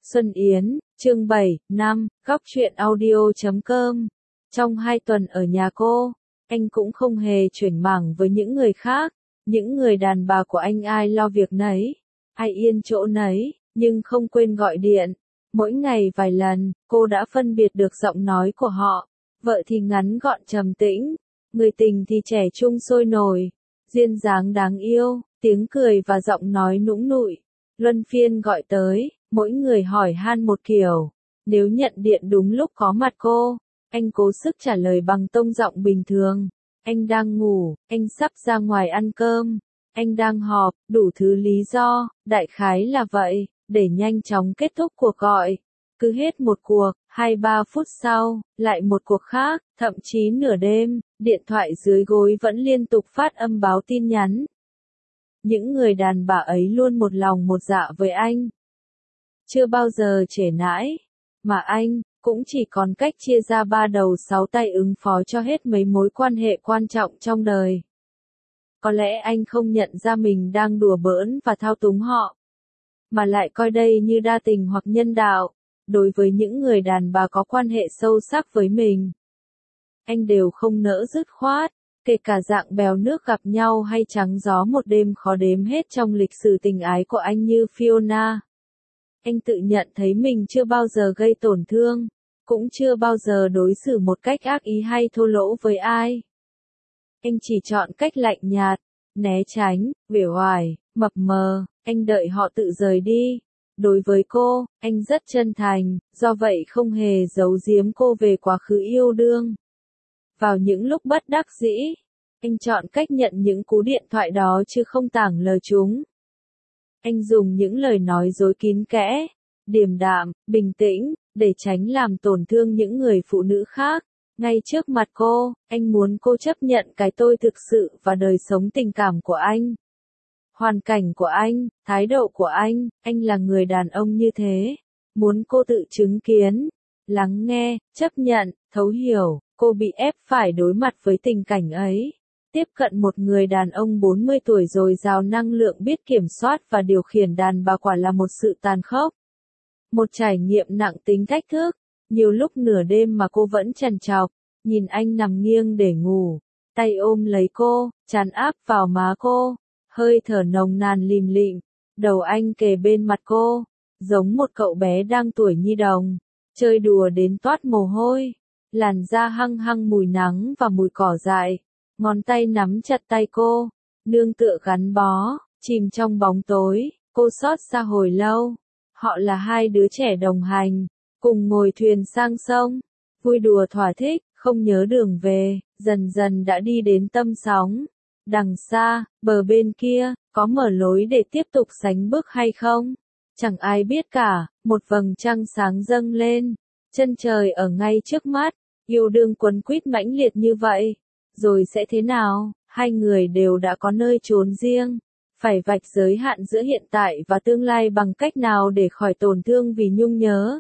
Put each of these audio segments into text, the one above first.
Xuân Yến, chương 7, năm, góc truyện audio.com. Trong 2 tuần ở nhà cô, anh cũng không hề chuyển mảng với những người khác. Những người đàn bà của anh ai lo việc nấy, ai yên chỗ nấy, nhưng không quên gọi điện. Mỗi ngày vài lần, cô đã phân biệt được giọng nói của họ. Vợ thì ngắn gọn trầm tĩnh, người tình thì trẻ trung sôi nổi, duyên dáng đáng yêu, tiếng cười và giọng nói nũng nịu. Luân phiên gọi tới, mỗi người hỏi han một kiểu. Nếu nhận điện đúng lúc có mặt cô, anh cố sức trả lời bằng tông giọng bình thường. Anh đang ngủ, anh sắp ra ngoài ăn cơm, anh đang họp, đủ thứ lý do, đại khái là vậy, để nhanh chóng kết thúc cuộc gọi. Cứ hết một cuộc, 2-3 phút sau, lại một cuộc khác, thậm chí nửa đêm, điện thoại dưới gối vẫn liên tục phát âm báo tin nhắn. Những người đàn bà ấy luôn một lòng một dạ với anh. Chưa bao giờ trễ nãi, mà anh cũng chỉ còn cách chia ra 3 đầu 6 tay ứng phó cho hết mấy mối quan hệ quan trọng trong đời. Có lẽ anh không nhận ra mình đang đùa bỡn và thao túng họ, mà lại coi đây như đa tình hoặc nhân đạo. Đối với những người đàn bà có quan hệ sâu sắc với mình, anh đều không nỡ dứt khoát, kể cả dạng bèo nước gặp nhau hay trắng gió một đêm khó đếm hết trong lịch sử tình ái của anh như Fiona. Anh tự nhận thấy mình chưa bao giờ gây tổn thương, cũng chưa bao giờ đối xử một cách ác ý hay thô lỗ với ai. Anh chỉ chọn cách lạnh nhạt, né tránh, uể oải, mập mờ, anh đợi họ tự rời đi. Đối với cô, anh rất chân thành, do vậy không hề giấu giếm cô về quá khứ yêu đương. Vào những lúc bất đắc dĩ, anh chọn cách nhận những cú điện thoại đó chứ không tảng lờ chúng. Anh dùng những lời nói dối kín kẽ, điềm đạm, bình tĩnh, để tránh làm tổn thương những người phụ nữ khác. Ngay trước mặt cô, anh muốn cô chấp nhận cái tôi thực sự và đời sống tình cảm của anh. Hoàn cảnh của anh, thái độ của anh là người đàn ông như thế. Muốn cô tự chứng kiến, lắng nghe, chấp nhận, thấu hiểu, cô bị ép phải đối mặt với tình cảnh ấy. Tiếp cận một người đàn ông 40 tuổi dồi dào năng lượng biết kiểm soát và điều khiển đàn bà quả là một sự tàn khốc. Một trải nghiệm nặng tính thách thức. Nhiều lúc nửa đêm mà cô vẫn trằn trọc, nhìn anh nằm nghiêng để ngủ, tay ôm lấy cô, trán áp vào má cô, hơi thở nồng nàn lìm lịm, đầu anh kề bên mặt cô, giống một cậu bé đang tuổi nhi đồng, chơi đùa đến toát mồ hôi, làn da hăng hăng mùi nắng và mùi cỏ dại, ngón tay nắm chặt tay cô, nương tựa gắn bó, chìm trong bóng tối, cô xót xa hồi lâu. Họ là 2 đứa trẻ đồng hành, cùng ngồi thuyền sang sông, vui đùa thỏa thích, không nhớ đường về, dần dần đã đi đến tâm sóng. Đằng xa, bờ bên kia, có mở lối để tiếp tục sánh bước hay không? Chẳng ai biết cả, một vầng trăng sáng dâng lên, chân trời ở ngay trước mắt, yêu đương quấn quýt mãnh liệt như vậy. Rồi sẽ thế nào? 2 người đều đã có nơi trốn riêng. Phải vạch giới hạn giữa hiện tại và tương lai bằng cách nào để khỏi tổn thương vì nhung nhớ.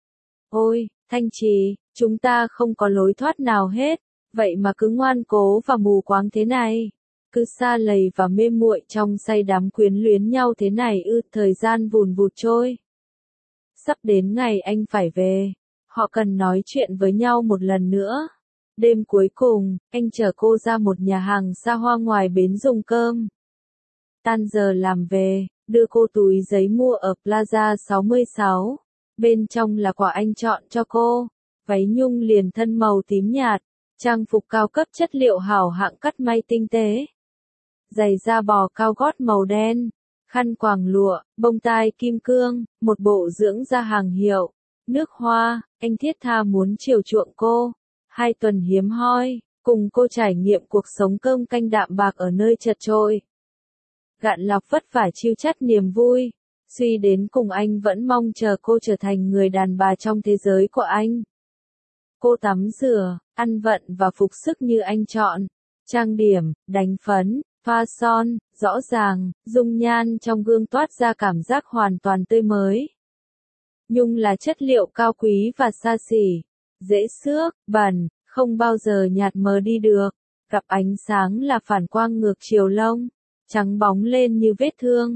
Ôi, Thanh Trì, chúng ta không có lối thoát nào hết, vậy mà cứ ngoan cố và mù quáng thế này. Cứ xa lầy và mê muội trong say đắm quyến luyến nhau thế này thời gian vùn vụt trôi. Sắp đến ngày anh phải về, họ cần nói chuyện với nhau một lần nữa. Đêm cuối cùng, anh chở cô ra một nhà hàng xa hoa ngoài bến dùng cơm. Tan giờ làm về, đưa cô túi giấy mua ở Plaza 66. Bên trong là quà anh chọn cho cô. Váy nhung liền thân màu tím nhạt, trang phục cao cấp chất liệu hảo hạng cắt may tinh tế. Giày da bò cao gót màu đen, khăn quàng lụa, bông tai kim cương, một bộ dưỡng da hàng hiệu. Nước hoa, anh thiết tha muốn chiều chuộng cô. 2 tuần hiếm hoi, cùng cô trải nghiệm cuộc sống cơm canh đạm bạc ở nơi chật chội. Gạn lọc vất vả chiêu chắt niềm vui, suy đến cùng anh vẫn mong chờ cô trở thành người đàn bà trong thế giới của anh. Cô tắm rửa, ăn vận và phục sức như anh chọn, trang điểm, đánh phấn, thoa son, rõ ràng, dung nhan trong gương toát ra cảm giác hoàn toàn tươi mới. Nhung là chất liệu cao quý và xa xỉ, dễ xước, bẩn, không bao giờ nhạt mờ đi được, gặp ánh sáng là phản quang ngược chiều lông. Trắng bóng lên như vết thương,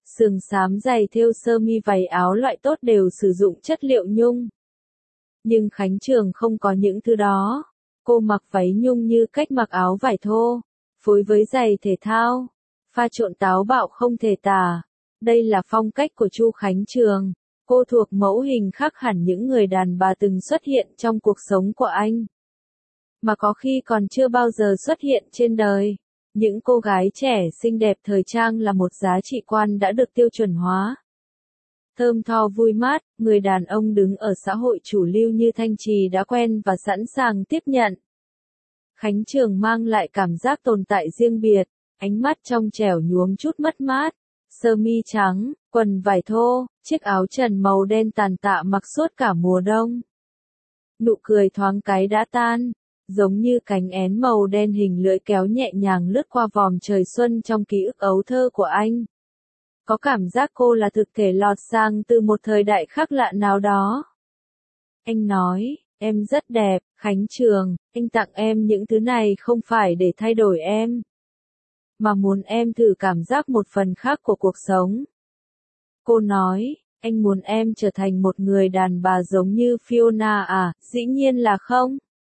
Sườn xám giày thêu sơ mi váy áo loại tốt đều sử dụng chất liệu nhung. Nhưng Khánh Trường không có những thứ đó. Cô mặc váy nhung như cách mặc áo vải thô, phối với giày thể thao, pha trộn táo bạo không thể tả. Đây là phong cách của Chu Khánh Trường. Cô thuộc mẫu hình khác hẳn những người đàn bà từng xuất hiện trong cuộc sống của anh, mà có khi còn chưa bao giờ xuất hiện trên đời. Những cô gái trẻ xinh đẹp thời trang là một giá trị quan đã được tiêu chuẩn hóa. Thơm tho vui mát, người đàn ông đứng ở xã hội chủ lưu như Thanh Trì đã quen và sẵn sàng tiếp nhận. Khánh Trường mang lại cảm giác tồn tại riêng biệt, ánh mắt trong trẻo nhuốm chút mất mát, sơ mi trắng, quần vải thô, chiếc áo trần màu đen tàn tạ mặc suốt cả mùa đông. Nụ cười thoáng cái đã tan, giống như cánh én màu đen hình lưỡi kéo nhẹ nhàng lướt qua vòm trời xuân trong ký ức ấu thơ của anh. Có cảm giác cô là thực thể lọt sang từ một thời đại khác lạ nào đó. Anh nói, em rất đẹp, Khánh Trường, anh tặng em những thứ này không phải để thay đổi em, mà muốn em thử cảm giác một phần khác của cuộc sống. Cô nói, anh muốn em trở thành một người đàn bà giống như Fiona à, dĩ nhiên là không.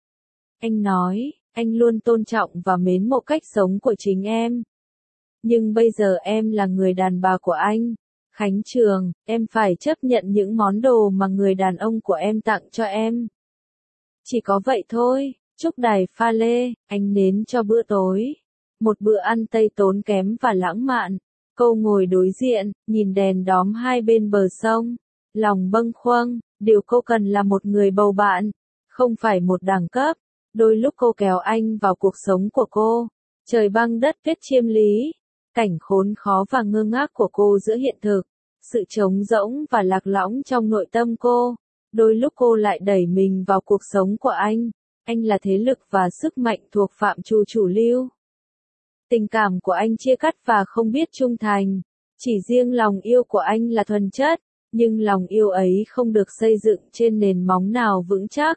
Anh nói, anh luôn tôn trọng và mến mộ cách sống của chính em. Nhưng bây giờ em là người đàn bà của anh. Khánh Trường, em phải chấp nhận những món đồ mà người đàn ông của em tặng cho em. Chỉ có vậy thôi, chúc đài pha lê, ánh nến cho bữa tối. Một bữa ăn Tây tốn kém và lãng mạn. Cô ngồi đối diện, nhìn đèn đóm hai bên bờ sông. Lòng bâng khuâng, điều cô cần là một người bầu bạn, không phải một đẳng cấp. Đôi lúc cô kéo anh vào cuộc sống của cô. Trời băng đất tuyết chiêm lý. Cảnh khốn khó và ngơ ngác của cô giữa hiện thực. Sự trống rỗng và lạc lõng trong nội tâm cô. Đôi lúc cô lại đẩy mình vào cuộc sống của anh. Anh là thế lực và sức mạnh thuộc phạm trù chủ lưu. Tình cảm của anh chia cắt và không biết trung thành. Chỉ riêng lòng yêu của anh là thuần chất, nhưng lòng yêu ấy không được xây dựng trên nền móng nào vững chắc.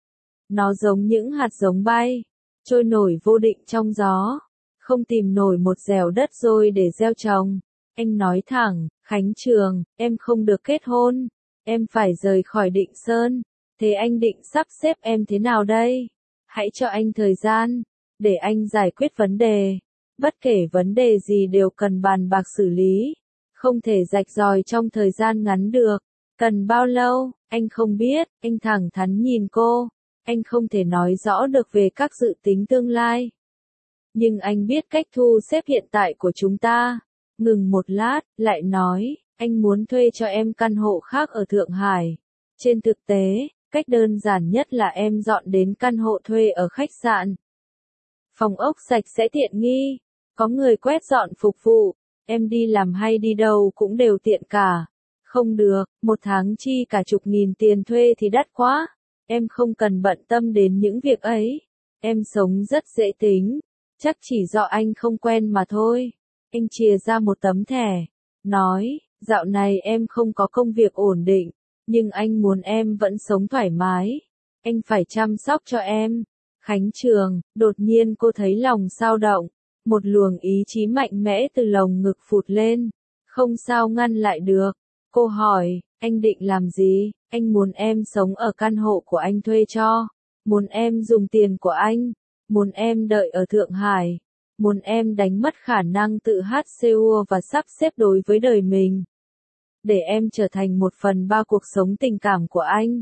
Nó giống những hạt giống bay, trôi nổi vô định trong gió, không tìm nổi một dẻo đất rồi để gieo trồng. Anh nói thẳng, Khánh Trường, em không được kết hôn, em phải rời khỏi Định Sơn. Thế anh định sắp xếp em thế nào đây? Hãy cho anh thời gian, để anh giải quyết vấn đề. Bất kể vấn đề gì đều cần bàn bạc xử lý, không thể rạch ròi trong thời gian ngắn được. Cần bao lâu, anh không biết, anh thẳng thắn nhìn cô. Anh không thể nói rõ được về các dự tính tương lai. Nhưng anh biết cách thu xếp hiện tại của chúng ta. Ngừng một lát, lại nói, anh muốn thuê cho em căn hộ khác ở Thượng Hải. Trên thực tế, cách đơn giản nhất là em dọn đến căn hộ thuê ở khách sạn. Phòng ốc sạch sẽ tiện nghi, có người quét dọn phục vụ, em đi làm hay đi đâu cũng đều tiện cả. Không được, một tháng chi cả chục nghìn tiền thuê thì đắt quá. Em không cần bận tâm đến những việc ấy. Em sống rất dễ tính. Chắc chỉ do anh không quen mà thôi. Anh chìa ra một tấm thẻ. Nói, dạo này em không có công việc ổn định. Nhưng anh muốn em vẫn sống thoải mái. Anh phải chăm sóc cho em. Khánh Trường, đột nhiên cô thấy lòng dao động. Một luồng ý chí mạnh mẽ từ lồng ngực phụt lên. Không sao ngăn lại được. Cô hỏi, anh định làm gì? Anh muốn em sống ở căn hộ của anh thuê cho. Muốn em dùng tiền của anh. Muốn em đợi ở Thượng Hải. Muốn em đánh mất khả năng tự hát Seoul và sắp xếp đối với đời mình. Để em trở thành 1/3 cuộc sống tình cảm của anh.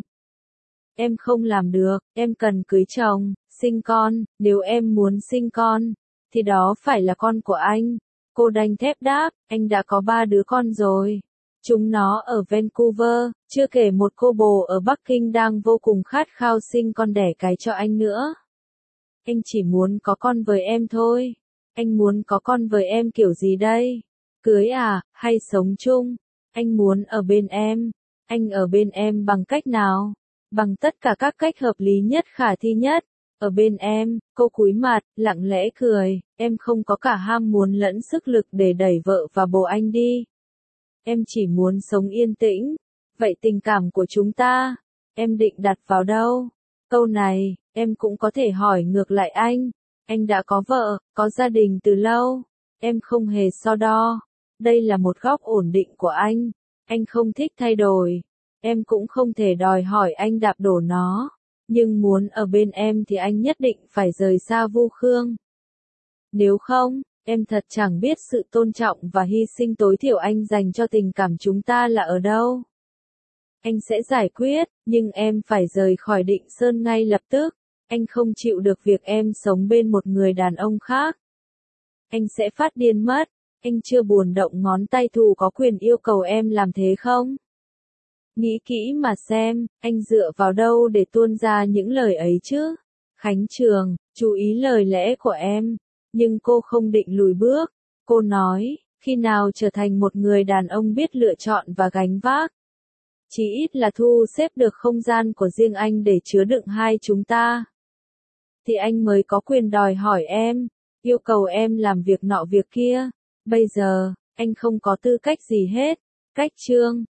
Em không làm được, em cần cưới chồng, sinh con, nếu em muốn sinh con, thì đó phải là con của anh. Cô đanh thép đáp, anh đã có 3 đứa con rồi. Chúng nó ở Vancouver, chưa kể một cô bồ ở Bắc Kinh đang vô cùng khát khao sinh con đẻ cái cho anh nữa. Anh chỉ muốn có con với em thôi. Anh muốn có con với em kiểu gì đây? Cưới à, hay sống chung? Anh muốn ở bên em. Anh ở bên em bằng cách nào? Bằng tất cả các cách hợp lý nhất khả thi nhất. Ở bên em, cô cúi mặt, lặng lẽ cười. Em không có cả ham muốn lẫn sức lực để đẩy vợ và bồ anh đi. Em chỉ muốn sống yên tĩnh. Vậy tình cảm của chúng ta, em định đặt vào đâu? Câu này, em cũng có thể hỏi ngược lại anh. Anh đã có vợ, có gia đình từ lâu. Em không hề so đo. Đây là một góc ổn định của anh không thích thay đổi. Em cũng không thể đòi hỏi anh đạp đổ nó. Nhưng muốn ở bên em thì anh nhất định phải rời xa Vu Khương. Nếu không, em thật chẳng biết sự tôn trọng và hy sinh tối thiểu anh dành cho tình cảm chúng ta là ở đâu. Anh sẽ giải quyết, nhưng em phải rời khỏi Định Sơn ngay lập tức. Anh không chịu được việc em sống bên một người đàn ông khác. Anh sẽ phát điên mất. Anh chưa buồn động ngón tay thù có quyền yêu cầu em làm thế không? Nghĩ kỹ mà xem, anh dựa vào đâu để tuôn ra những lời ấy chứ? Khánh Trường, chú ý lời lẽ của em. Nhưng cô không định lùi bước. Cô nói, khi nào trở thành một người đàn ông biết lựa chọn và gánh vác. Chí ít là thu xếp được không gian của riêng anh để chứa đựng hai chúng ta. Thì anh mới có quyền đòi hỏi em, yêu cầu em làm việc nọ việc kia. Bây giờ, anh không có tư cách gì hết. Cách chương